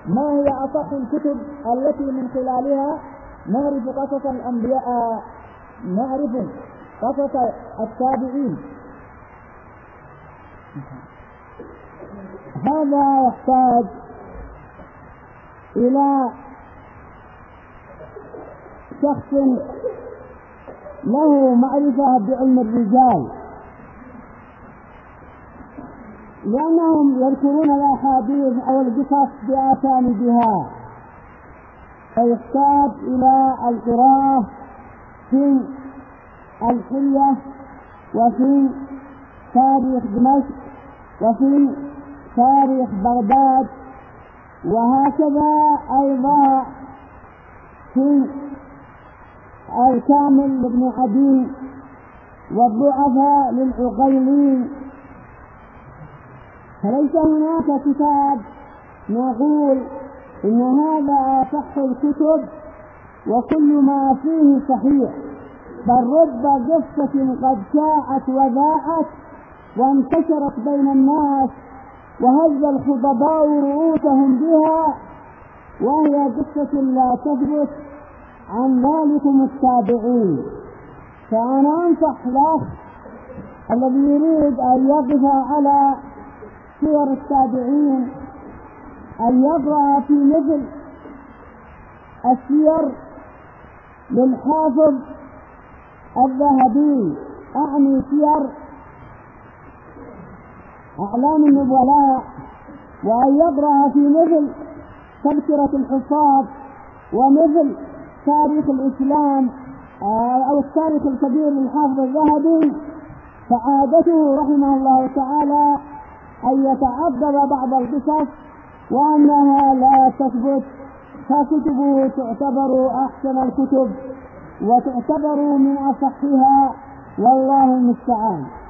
ما هي أصح الكتب التي من خلالها نعرف قصص الأنبياء، نعرف قصص التابعين؟ هذا يحتاج إلى شخص له معرفة بعلم الرجال، لأنهم يذكرون الأحاديث أو القصص بأسانيدها، فيحتاج إلى القراءة في الحلية وفي تاريخ دمشق وفي تاريخ بغداد، وهكذا أيضا في الكامل لابن عدي والضعفاء للعقيلين. فليس هناك كتاب نقول إن هذا أصح الكتب وكل ما فيه صحيح، بل رب قصة قد شاعت وذاعت وانتشرت بين الناس وهز الخطباء رؤوسهم بها، وهي قصة لا تثبت عن ذلكم التابعين. فأنا أنصح له الذي يريد أن يقف على سير التابعين أن يقرأ في مثل السير للحافظ الذهبي، أعني سير أعلام النبلاء، وأن يقرأ في مثل تذكرة الحفاظ ومثل تاريخ الإسلام أو التاريخ الكبير للحافظ الذهبي. فعادته رحمه الله تعالى أن يتعقب بعض القصص وأنها لا تثبت، فكتبه تعتبر أحسن الكتب وتعتبر من أصحها، والله المستعان.